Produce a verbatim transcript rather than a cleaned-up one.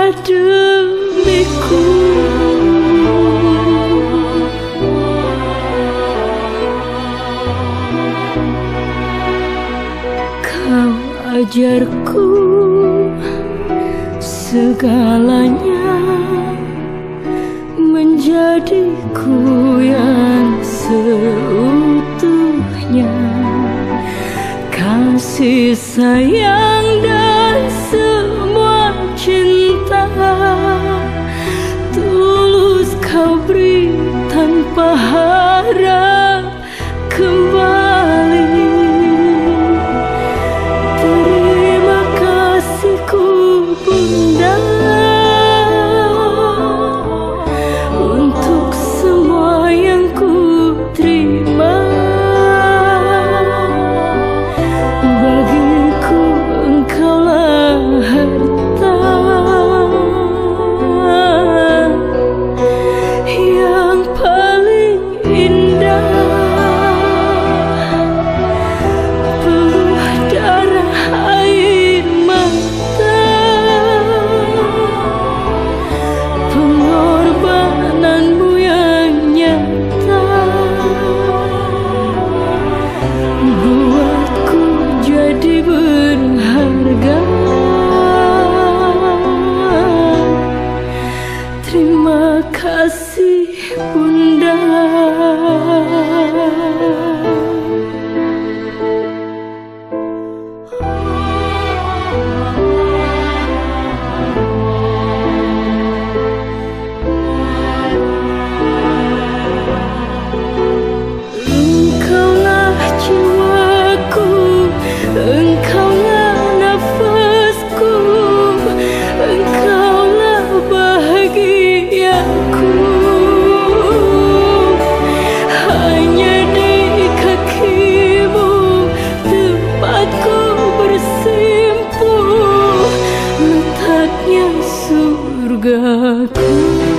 demiku. Kau ajarku segalanya, menjadiku yang seutuhnya. Kasih sayang dan semua cinta tulus kau beri tanpa harap kembali. Terima kasihku Bunda untuk semua yang ku terima. Bagiku engkaulah harta yang paling indah. Peluh darah air mata, pengorbananmu yang nyata buatku jadi berharga. Terima kasih Bunda. Engkaulah jiwaku, engkaulah nafasku, engkaulah bahagiaku. Hanya di kakimu tempatku bersimpuh, letaknya surgaku.